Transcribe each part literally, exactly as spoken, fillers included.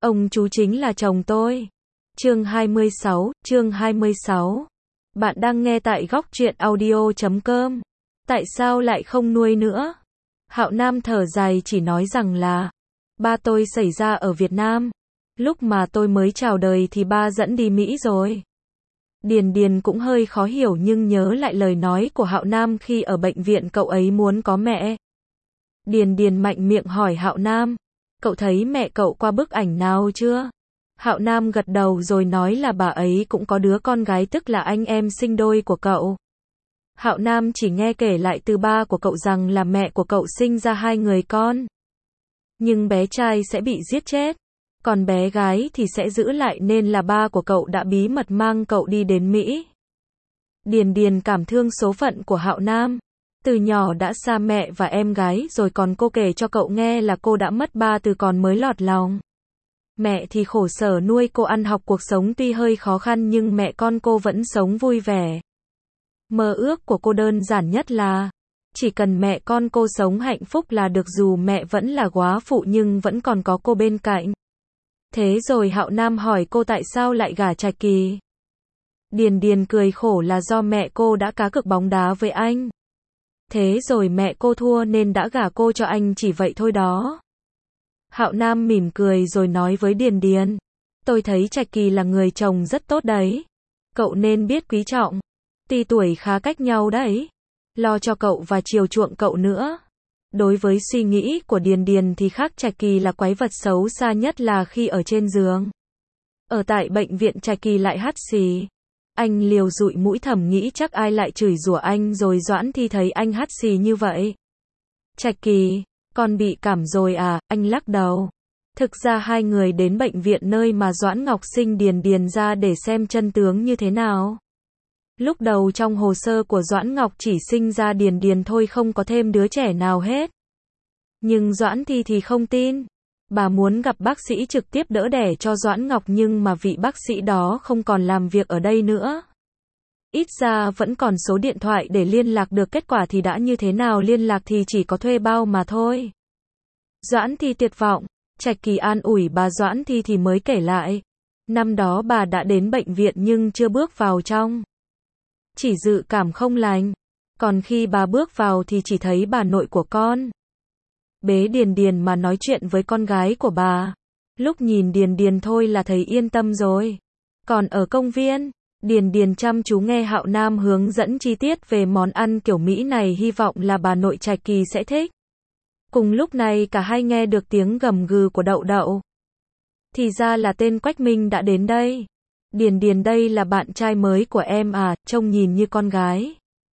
Ông chú chính là chồng tôi. Chương hai mươi sáu, chương hai mươi sáu. Bạn đang nghe tại góc truyện audio chấm com. Tại sao lại không nuôi nữa? Hạo Nam thở dài chỉ nói rằng là ba tôi xảy ra ở Việt Nam. Lúc mà tôi mới chào đời thì ba dẫn đi Mỹ rồi. Điền Điền cũng hơi khó hiểu nhưng nhớ lại lời nói của Hạo Nam khi ở bệnh viện cậu ấy muốn có mẹ. Điền Điền mạnh miệng hỏi Hạo Nam, cậu thấy mẹ cậu qua bức ảnh nào chưa? Hạo Nam gật đầu rồi nói là bà ấy cũng có đứa con gái tức là anh em sinh đôi của cậu. Hạo Nam chỉ nghe kể lại từ ba của cậu rằng là mẹ của cậu sinh ra hai người con. Nhưng bé trai sẽ bị giết chết, còn bé gái thì sẽ giữ lại nên là ba của cậu đã bí mật mang cậu đi đến Mỹ. Điền Điền cảm thương số phận của Hạo Nam. Từ nhỏ đã xa mẹ và em gái rồi còn cô kể cho cậu nghe là cô đã mất ba từ còn mới lọt lòng. Mẹ thì khổ sở nuôi cô ăn học cuộc sống tuy hơi khó khăn nhưng mẹ con cô vẫn sống vui vẻ. Mơ ước của cô đơn giản nhất là chỉ cần mẹ con cô sống hạnh phúc là được dù mẹ vẫn là góa phụ nhưng vẫn còn có cô bên cạnh. Thế rồi Hạo Nam hỏi cô tại sao lại gả Trạch Kỳ. Điền Điền cười khổ là do mẹ cô đã cá cược bóng đá với anh. Thế rồi mẹ cô thua nên đã gả cô cho anh chỉ vậy thôi đó. Hạo Nam mỉm cười rồi nói với Điền Điền, tôi thấy Trạch Kỳ là người chồng rất tốt đấy. Cậu nên biết quý trọng. Tuy tuổi khá cách nhau đấy. Lo cho cậu và chiều chuộng cậu nữa. Đối với suy nghĩ của Điền Điền thì khác Trạch Kỳ là quái vật xấu xa nhất là khi ở trên giường. Ở tại bệnh viện Trạch Kỳ lại hắt xì. Anh liều dụi mũi thầm nghĩ chắc ai lại chửi rủa anh rồi Doãn Thi thấy anh hắt xì như vậy. Trạch Kỳ, con bị cảm rồi à, anh lắc đầu. Thực ra hai người đến bệnh viện nơi mà Doãn Ngọc sinh Điền Điền ra để xem chân tướng như thế nào. Lúc đầu trong hồ sơ của Doãn Ngọc chỉ sinh ra Điền Điền thôi không có thêm đứa trẻ nào hết. Nhưng Doãn Thi thì không tin. Bà muốn gặp bác sĩ trực tiếp đỡ đẻ cho Doãn Ngọc nhưng mà vị bác sĩ đó không còn làm việc ở đây nữa. Ít ra vẫn còn số điện thoại để liên lạc được, kết quả thì đã như thế nào liên lạc thì chỉ có thuê bao mà thôi. Doãn Thi tuyệt vọng, Trạch Kỳ an ủi bà Doãn Thi thì mới kể lại. Năm đó bà đã đến bệnh viện nhưng chưa bước vào trong. Chỉ dự cảm không lành. Còn khi bà bước vào thì chỉ thấy bà nội của con bế Điền Điền mà nói chuyện với con gái của bà. Lúc nhìn Điền Điền thôi là thấy yên tâm rồi. Còn ở công viên, Điền Điền chăm chú nghe Hạo Nam hướng dẫn chi tiết về món ăn kiểu Mỹ này, hy vọng là bà nội Trạch Kỳ sẽ thích. Cùng lúc này cả hai nghe được tiếng gầm gừ của Đậu Đậu. Thì ra là tên Quách Minh đã đến đây. Điền Điền đây là bạn trai mới của em à, trông nhìn như con gái.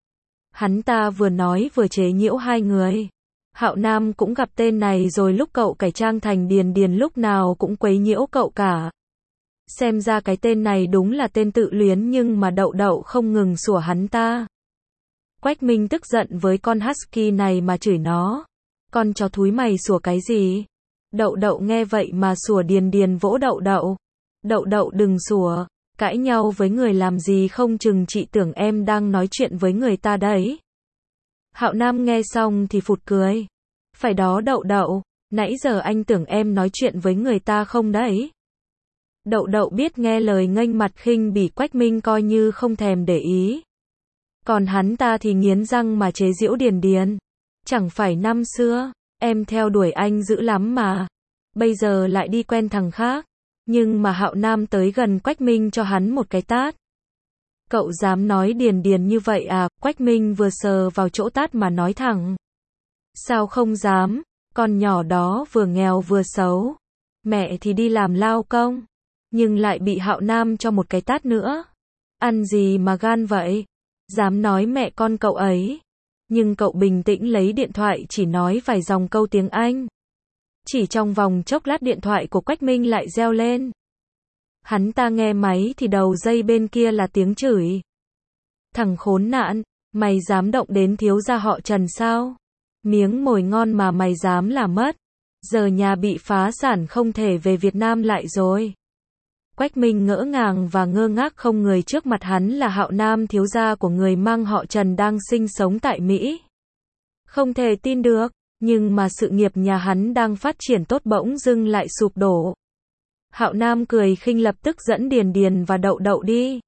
Hắn ta vừa nói vừa chế giễu hai người. Hạo Nam cũng gặp tên này rồi, lúc cậu cải trang thành Điền Điền lúc nào cũng quấy nhiễu cậu cả. Xem ra cái tên này đúng là tên tự luyến nhưng mà Đậu Đậu không ngừng sủa hắn ta. Quách Minh tức giận với con husky này mà chửi nó. Con chó thúi mày sủa cái gì? Đậu Đậu nghe vậy mà sủa. Điền Điền vỗ Đậu Đậu. Đậu Đậu đừng sủa, cãi nhau với người làm gì không chừng chị tưởng em đang nói chuyện với người ta đấy. Hạo Nam nghe xong thì phụt cười. Phải đó Đậu Đậu, nãy giờ anh tưởng em nói chuyện với người ta không đấy. Đậu Đậu biết nghe lời nghênh mặt khinh bỉ Quách Minh coi như không thèm để ý. Còn hắn ta thì nghiến răng mà chế giễu Điền Điền. Chẳng phải năm xưa, em theo đuổi anh dữ lắm mà. Bây giờ lại đi quen thằng khác. Nhưng mà Hạo Nam tới gần Quách Minh cho hắn một cái tát. Cậu dám nói Điền Điền như vậy à? Quách Minh vừa sờ vào chỗ tát mà nói thẳng. Sao không dám, con nhỏ đó vừa nghèo vừa xấu. Mẹ thì đi làm lao công, nhưng lại bị Hạo Nam cho một cái tát nữa. Ăn gì mà gan vậy? Dám nói mẹ con cậu ấy. Nhưng cậu bình tĩnh lấy điện thoại chỉ nói vài dòng câu tiếng Anh. Chỉ trong vòng chốc lát điện thoại của Quách Minh lại reo lên. Hắn ta nghe máy thì đầu dây bên kia là tiếng chửi. Thằng khốn nạn, mày dám động đến thiếu gia họ Trần sao? Miếng mồi ngon mà mày dám làm mất. Giờ nhà bị phá sản không thể về Việt Nam lại rồi. Quách Minh ngỡ ngàng và ngơ ngác, không người trước mặt hắn là Hạo Nam, thiếu gia của người mang họ Trần đang sinh sống tại Mỹ. Không thể tin được. Nhưng mà sự nghiệp nhà hắn đang phát triển tốt bỗng dưng lại sụp đổ. Hạo Nam cười khinh lập tức dẫn Điền Điền và Đậu Đậu đi.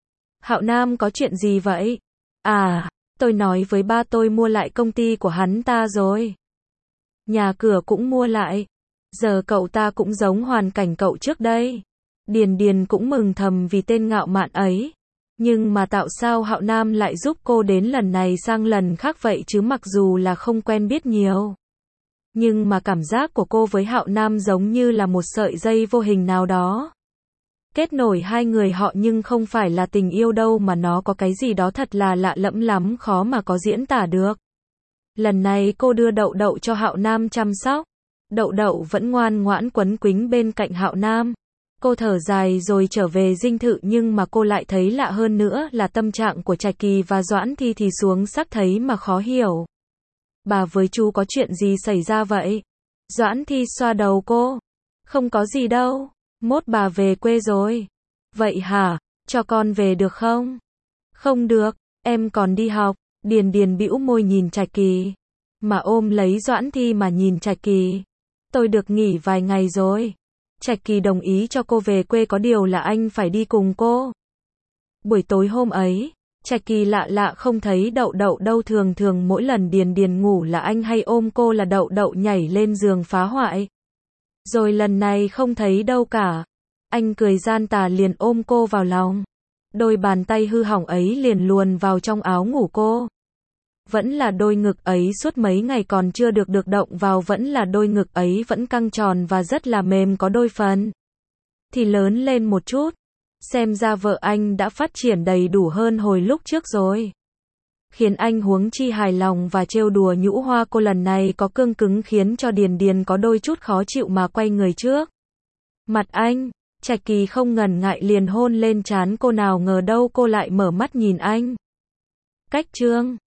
Hạo Nam có chuyện gì vậy? À, tôi nói với ba tôi mua lại công ty của hắn ta rồi. Nhà cửa cũng mua lại. Giờ cậu ta cũng giống hoàn cảnh cậu trước đây. Điền Điền cũng mừng thầm vì tên ngạo mạn ấy. Nhưng mà tạo sao Hạo Nam lại giúp cô đến lần này sang lần khác vậy chứ, mặc dù là không quen biết nhiều. Nhưng mà cảm giác của cô với Hạo Nam giống như là một sợi dây vô hình nào đó. Kết nối hai người họ, nhưng không phải là tình yêu đâu mà nó có cái gì đó thật là lạ lẫm lắm, khó mà có diễn tả được. Lần này cô đưa Đậu Đậu cho Hạo Nam chăm sóc. Đậu Đậu vẫn ngoan ngoãn quấn quýnh bên cạnh Hạo Nam. Cô thở dài rồi trở về dinh thự, nhưng mà cô lại thấy lạ hơn nữa là tâm trạng của Trạch Kỳ và Doãn Thi thì xuống sắc thấy mà khó hiểu. Bà với chú có chuyện gì xảy ra vậy? Doãn Thi xoa đầu cô. Không có gì đâu, mốt bà về quê rồi. Vậy hả, cho con về được không? Không được, em còn đi học. Điền Điền bĩu môi nhìn Trạch Kỳ, mà ôm lấy Doãn Thi mà nhìn Trạch Kỳ. Tôi được nghỉ vài ngày rồi. Trạch Kỳ đồng ý cho cô về quê, có điều là anh phải đi cùng cô. Buổi tối hôm ấy, Trạch Kỳ lạ lạ không thấy Đậu Đậu đâu, thường thường mỗi lần Điền Điền ngủ là anh hay ôm cô là Đậu Đậu nhảy lên giường phá hoại. Rồi lần này không thấy đâu cả. Anh cười gian tà liền ôm cô vào lòng. Đôi bàn tay hư hỏng ấy liền luồn vào trong áo ngủ cô. Vẫn là đôi ngực ấy, suốt mấy ngày còn chưa được được động vào, vẫn là đôi ngực ấy vẫn căng tròn và rất là mềm, có đôi phần thì lớn lên một chút. Xem ra vợ anh đã phát triển đầy đủ hơn hồi lúc trước rồi. Khiến anh huống chi hài lòng và trêu đùa nhũ hoa cô, lần này có cương cứng khiến cho Điền Điền có đôi chút khó chịu mà quay người trước mặt anh. Trạch Kỳ không ngần ngại liền hôn lên trán cô, nào ngờ đâu cô lại mở mắt nhìn anh. Cách chương